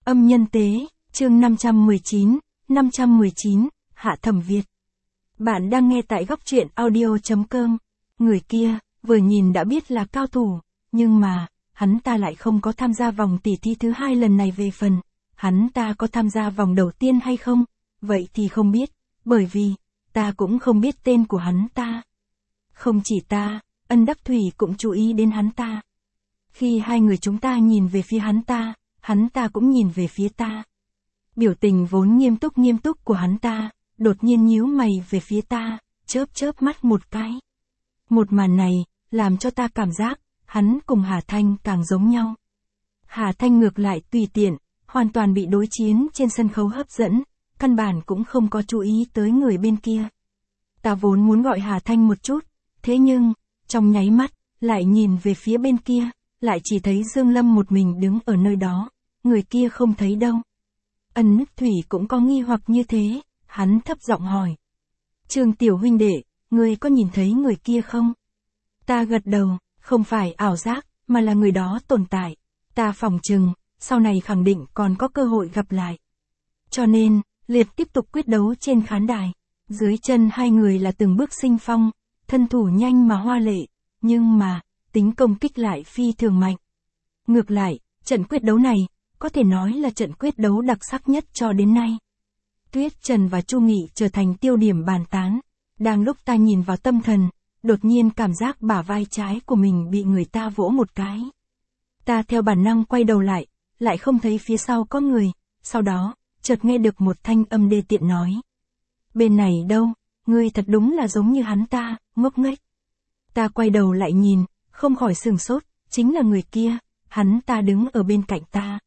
Âm nhân tế, chương 519, Hạ Thẩm Việt. Bạn đang nghe tại góc truyện audio.com. Người kia, vừa nhìn đã biết là cao thủ, nhưng mà, hắn ta lại không có tham gia vòng tỉ thí thứ 2 lần này về phần. Hắn ta có tham gia vòng đầu tiên hay không? Vậy thì không biết, bởi vì, ta cũng không biết tên của hắn ta. Không chỉ ta, Ân Đắc Thủy cũng chú ý đến hắn ta. Khi hai người chúng ta nhìn về phía hắn ta cũng nhìn về phía ta. Biểu tình vốn nghiêm túc của hắn ta, đột nhiên nhíu mày về phía ta, chớp mắt một cái. Một màn này, làm cho ta cảm giác, hắn cùng Hà Thanh càng giống nhau. Hà Thanh ngược lại tùy tiện, hoàn toàn bị đối chiến trên sân khấu hấp dẫn, căn bản cũng không có chú ý tới người bên kia. Ta vốn muốn gọi Hà Thanh một chút, thế nhưng, trong nháy mắt, lại nhìn về phía bên kia, lại chỉ thấy Dương Lâm một mình đứng ở nơi đó, người kia không thấy đâu. Ân Đắc Thủy cũng có nghi hoặc như thế, hắn thấp giọng hỏi. Trương tiểu huynh đệ, ngươi có nhìn thấy người kia không? Ta gật đầu, không phải ảo giác, mà là người đó tồn tại. Ta phỏng chừng, sau này khẳng định còn có cơ hội gặp lại. Cho nên, liệt tiếp tục quyết đấu trên khán đài. Dưới chân hai người là từng bước sinh phong, thân thủ nhanh mà hoa lệ, nhưng mà, tính công kích lại phi thường mạnh. Ngược lại, trận quyết đấu này, có thể nói là trận quyết đấu đặc sắc nhất cho đến nay. Tuyết Trần và Chu Nghị trở thành tiêu điểm bàn tán. Đang lúc ta nhìn vào tâm thần, đột nhiên cảm giác bả vai trái của mình bị người ta vỗ một cái. Ta theo bản năng quay đầu lại không thấy phía sau có người, sau đó, chợt nghe được một thanh âm đê tiện nói. Bên này đâu, ngươi thật đúng là giống như hắn ta, ngốc nghếch. Ta quay đầu lại nhìn, không khỏi sửng sốt, chính là người kia, hắn ta đứng ở bên cạnh ta.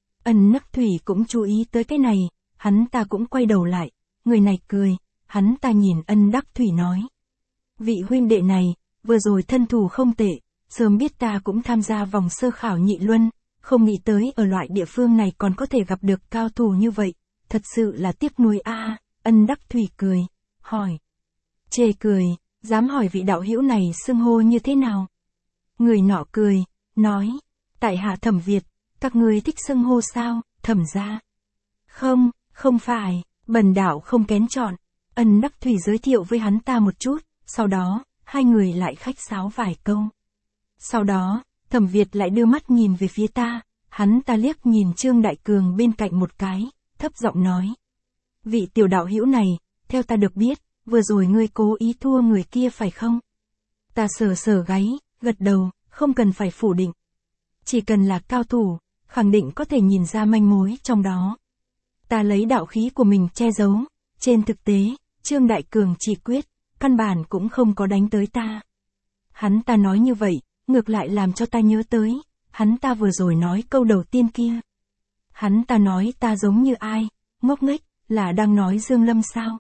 Ân Đắc Thủy cũng chú ý tới cái này, hắn ta cũng quay đầu lại, người này cười, hắn ta nhìn Ân Đắc Thủy nói. Vị huynh đệ này, vừa rồi thân thủ không tệ, sớm biết ta cũng tham gia vòng sơ khảo nhị luân, không nghĩ tới ở loại địa phương này còn có thể gặp được cao thủ như vậy, thật sự là tiếc nuối a. Ân Đắc Thủy cười, hỏi. Chê cười, dám hỏi vị đạo hữu này xưng hô như thế nào? Người nọ cười, nói, tại hạ Thẩm Việt, các ngươi thích xưng hô sao, Thẩm gia? Không phải, bần đạo không kén chọn. Ân Đắc Thủy giới thiệu với hắn ta một chút, sau đó, hai người lại khách sáo vài câu. Sau đó, Thẩm Việt lại đưa mắt nhìn về phía ta, hắn ta liếc nhìn Trương Đại Cường bên cạnh một cái, thấp giọng nói. Vị tiểu đạo hữu này, theo ta được biết, vừa rồi ngươi cố ý thua người kia phải không? Ta sờ gáy, gật đầu, không cần phải phủ định. Chỉ cần là cao thủ, khẳng định có thể nhìn ra manh mối trong đó. Ta lấy đạo khí của mình che giấu, trên thực tế, Trương Đại Cường chỉ quyết, căn bản cũng không có đánh tới ta. Hắn ta nói như vậy, ngược lại làm cho ta nhớ tới, hắn ta vừa rồi nói câu đầu tiên kia. Hắn ta nói ta giống như ai, ngốc nghếch, là đang nói Dương Lâm sao?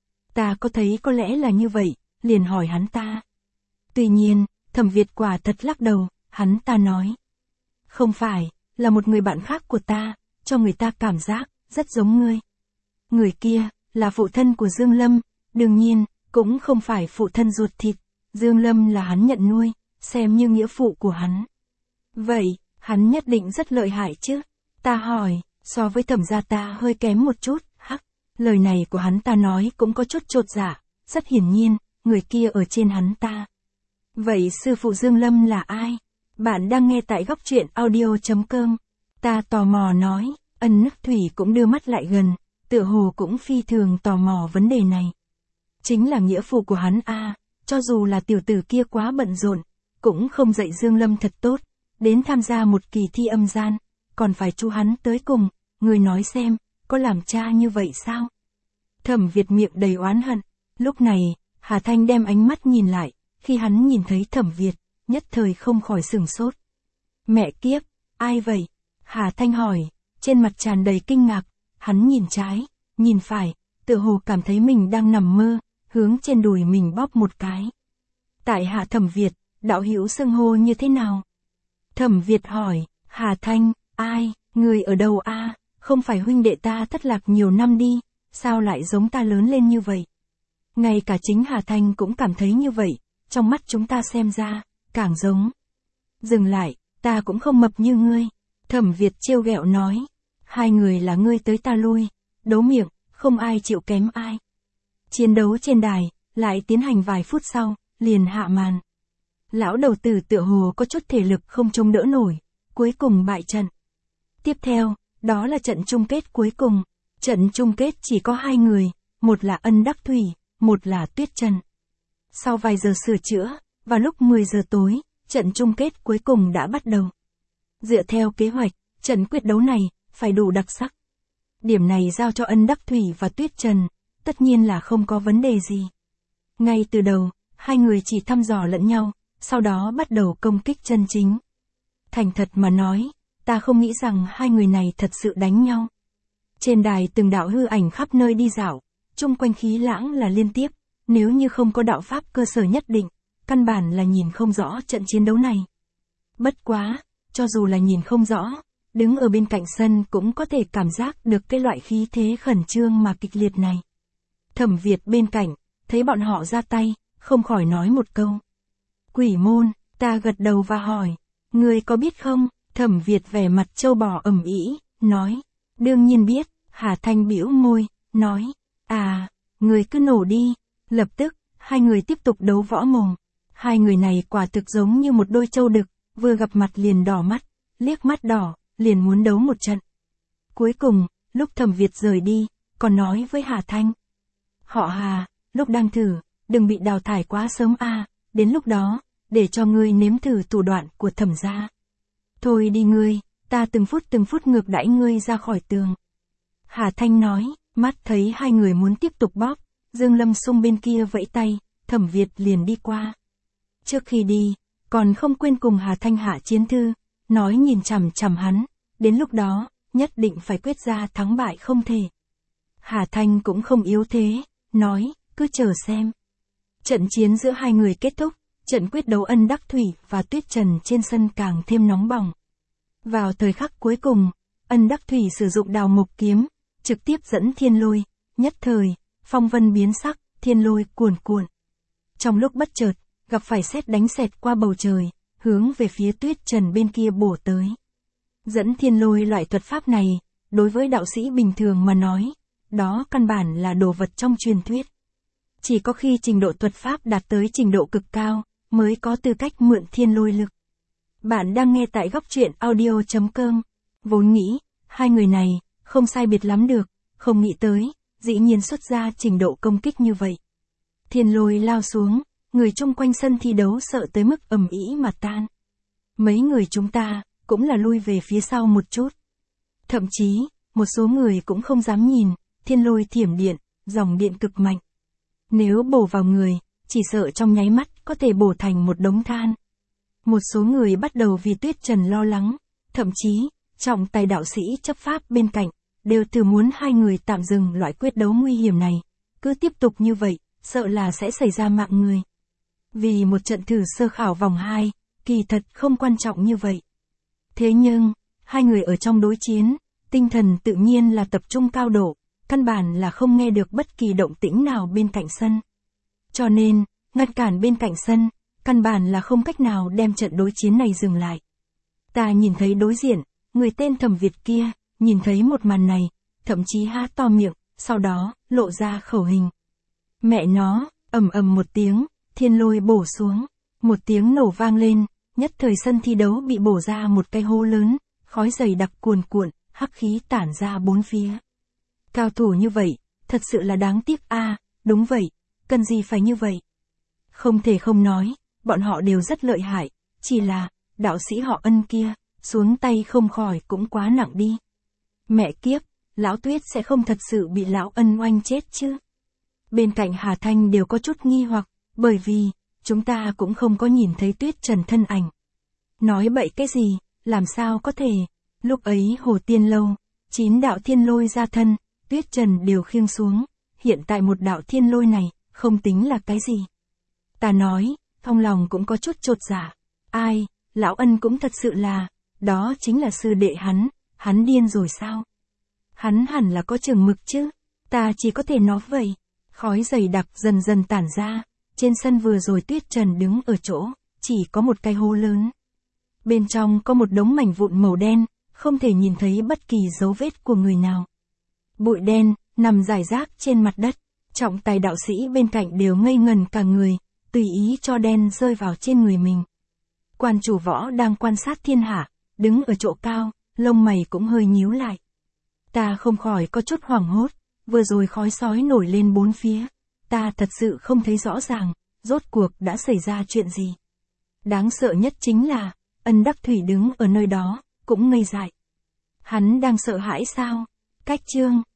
Ta có thấy có lẽ là như vậy, liền hỏi hắn ta. Tuy nhiên, Thẩm Việt quả thật lắc đầu, hắn ta nói. Không phải, là một người bạn khác của ta, cho người ta cảm giác, rất giống ngươi. Người kia, là phụ thân của Dương Lâm, đương nhiên, cũng không phải phụ thân ruột thịt, Dương Lâm là hắn nhận nuôi, xem như nghĩa phụ của hắn. Vậy, hắn nhất định rất lợi hại chứ? Ta hỏi, so với Thẩm gia ta hơi kém một chút, hắc. Lời này của hắn ta nói cũng có chút chột dạ, rất hiển nhiên, người kia ở trên hắn ta. Vậy sư phụ Dương Lâm là ai? Bạn đang nghe tại góc truyện audio.com. Ta tò mò nói, Ân Đắc Thủy cũng đưa mắt lại gần, tựa hồ cũng phi thường tò mò vấn đề này. Chính là nghĩa phụ của hắn a, cho dù là tiểu tử kia quá bận rộn, cũng không dạy Dương Lâm thật tốt, đến tham gia một kỳ thi âm gian, còn phải chu hắn tới cùng, người nói xem, có làm cha như vậy sao? Thẩm Việt miệng đầy oán hận, lúc này, Hà Thanh đem ánh mắt nhìn lại, khi hắn nhìn thấy Thẩm Việt, nhất thời không khỏi sửng sốt. Mẹ kiếp, ai vậy? Hà Thanh hỏi, trên mặt tràn đầy kinh ngạc, hắn nhìn trái, nhìn phải, tựa hồ cảm thấy mình đang nằm mơ, hướng trên đùi mình bóp một cái. Tại hạ Thẩm Việt, đạo hữu xưng hô như thế nào? Thẩm Việt hỏi, Hà Thanh, ai, người ở đâu a? Không phải huynh đệ ta thất lạc nhiều năm đi, sao lại giống ta lớn lên như vậy? Ngay cả chính Hà Thanh cũng cảm thấy như vậy, trong mắt chúng ta xem ra, càng giống. Dừng lại, ta cũng không mập như ngươi. Thẩm Việt trêu ghẹo nói. Hai người là ngươi tới ta lui, đấu miệng, không ai chịu kém ai. Chiến đấu trên đài, lại tiến hành vài phút sau, liền hạ màn. Lão đầu tử tựa hồ có chút thể lực không chống đỡ nổi, cuối cùng bại trận. Tiếp theo, đó là trận chung kết cuối cùng. Trận chung kết chỉ có hai người, một là Ân Đắc Thủy, một là Tuyết Trần. Sau vài giờ sửa chữa, vào lúc 10 giờ tối, trận chung kết cuối cùng đã bắt đầu. Dựa theo kế hoạch, trận quyết đấu này phải đủ đặc sắc. Điểm này giao cho Ân Đắc Thủy và Tuyết Trần, tất nhiên là không có vấn đề gì. Ngay từ đầu, hai người chỉ thăm dò lẫn nhau, sau đó bắt đầu công kích chân chính. Thành thật mà nói, ta không nghĩ rằng hai người này thật sự đánh nhau. Trên đài từng đạo hư ảnh khắp nơi đi dạo, chung quanh khí lãng là liên tiếp, nếu như không có đạo pháp cơ sở nhất định, căn bản là nhìn không rõ trận chiến đấu này. Bất quá, cho dù là nhìn không rõ, đứng ở bên cạnh sân cũng có thể cảm giác được cái loại khí thế khẩn trương mà kịch liệt này. Thẩm Việt bên cạnh, thấy bọn họ ra tay, không khỏi nói một câu. Quỷ môn, ta gật đầu và hỏi, ngươi có biết không? Thẩm Việt vẻ mặt trâu bò ầm ĩ, nói, đương nhiên biết. Hà Thanh bĩu môi, nói, người cứ nổ đi. Lập tức, hai người tiếp tục đấu võ mồm. Hai người này quả thực giống như một đôi trâu đực, vừa gặp mặt liền đỏ mắt, liếc mắt đỏ, liền muốn đấu một trận. Cuối cùng, lúc Thẩm Việt rời đi, còn nói với Hà Thanh. Họ Hà, lúc đang thử, đừng bị đào thải quá sớm đến lúc đó, để cho ngươi nếm thử thủ đoạn của Thẩm gia. Thôi đi ngươi, ta từng phút ngược đãi ngươi ra khỏi tường. Hà Thanh nói, mắt thấy hai người muốn tiếp tục bóp, Dương Lâm Xung bên kia vẫy tay, Thẩm Việt liền đi qua. Trước khi đi, còn không quên cùng Hà Thanh hạ chiến thư, nói nhìn chằm chằm hắn, đến lúc đó, nhất định phải quyết ra thắng bại không thể. Hà Thanh cũng không yếu thế, nói, cứ chờ xem. Trận chiến giữa hai người kết thúc, trận quyết đấu Ân Đắc Thủy và Tuyết Trần trên sân càng thêm nóng bỏng. Vào thời khắc cuối cùng, Ân Đắc Thủy sử dụng Đào Mộc kiếm, trực tiếp dẫn thiên lôi, nhất thời, phong vân biến sắc, thiên lôi cuồn cuộn. Trong lúc bất chợt, gặp phải sét đánh xẹt qua bầu trời, hướng về phía Tuyết Trần bên kia bổ tới. Dẫn thiên lôi loại thuật pháp này, đối với đạo sĩ bình thường mà nói, đó căn bản là đồ vật trong truyền thuyết. Chỉ có khi trình độ thuật pháp đạt tới trình độ cực cao, mới có tư cách mượn thiên lôi lực. Bạn đang nghe tại góc truyện audio.com. Vốn nghĩ, hai người này, không sai biệt lắm được, không nghĩ tới, dĩ nhiên xuất ra trình độ công kích như vậy. Thiên lôi lao xuống, người chung quanh sân thi đấu sợ tới mức ầm ĩ mà tan. Mấy người chúng ta, cũng là lui về phía sau một chút. Thậm chí, một số người cũng không dám nhìn, thiên lôi thiểm điện, dòng điện cực mạnh. Nếu bổ vào người, chỉ sợ trong nháy mắt có thể bổ thành một đống than. Một số người bắt đầu vì Tuyết Trần lo lắng, thậm chí, trọng tài đạo sĩ chấp pháp bên cạnh, đều từ muốn hai người tạm dừng loại quyết đấu nguy hiểm này. Cứ tiếp tục như vậy, sợ là sẽ xảy ra mạng người. Vì một trận thử sơ khảo vòng 2, kỳ thật không quan trọng như vậy. Thế nhưng, hai người ở trong đối chiến, tinh thần tự nhiên là tập trung cao độ, căn bản là không nghe được bất kỳ động tĩnh nào bên cạnh sân. Cho nên, ngăn cản bên cạnh sân, căn bản là không cách nào đem trận đối chiến này dừng lại. Ta nhìn thấy đối diện, người tên Thẩm Việt kia, nhìn thấy một màn này, thậm chí há to miệng, sau đó, lộ ra khẩu hình. Mẹ nó, ầm ầm một tiếng, thiên lôi bổ xuống, một tiếng nổ vang lên, nhất thời sân thi đấu bị bổ ra một cái hố lớn, khói dày đặc cuồn cuộn, hắc khí tản ra bốn phía. Cao thủ như vậy, thật sự là đáng tiếc đúng vậy, cần gì phải như vậy. Không thể không nói, bọn họ đều rất lợi hại, chỉ là, đạo sĩ họ Ân kia, xuống tay không khỏi cũng quá nặng đi. Mẹ kiếp, lão Tuyết sẽ không thật sự bị lão Ân oanh chết chứ. Bên cạnh Hà Thanh đều có chút nghi hoặc, bởi vì, chúng ta cũng không có nhìn thấy Tuyết Trần thân ảnh. Nói bậy cái gì, làm sao có thể, lúc ấy Hồ Tiên Lâu, 9 đạo thiên lôi ra thân, Tuyết Trần đều khiêng xuống, hiện tại một đạo thiên lôi này, không tính là cái gì. Ta nói, trong lòng cũng có chút chột dạ. Ai, lão Ân cũng thật sự là, đó chính là sư đệ hắn điên rồi sao? Hắn hẳn là có chừng mực chứ, ta chỉ có thể nói vậy. Khói dày đặc dần dần tản ra, trên sân vừa rồi Tuyết Trần đứng ở chỗ, chỉ có một cái hố lớn. Bên trong có một đống mảnh vụn màu đen, không thể nhìn thấy bất kỳ dấu vết của người nào. Bụi đen, nằm rải rác trên mặt đất, trọng tài đạo sĩ bên cạnh đều ngây ngần cả người, tùy ý cho đen rơi vào trên người mình. Quan chủ võ đang quan sát thiên hạ, đứng ở chỗ cao, lông mày cũng hơi nhíu lại. Ta không khỏi có chút hoảng hốt, vừa rồi khói sói nổi lên bốn phía. Ta thật sự không thấy rõ ràng, rốt cuộc đã xảy ra chuyện gì. Đáng sợ nhất chính là, Ân Đắc Thủy đứng ở nơi đó, cũng ngây dại. Hắn đang sợ hãi sao? Cách chương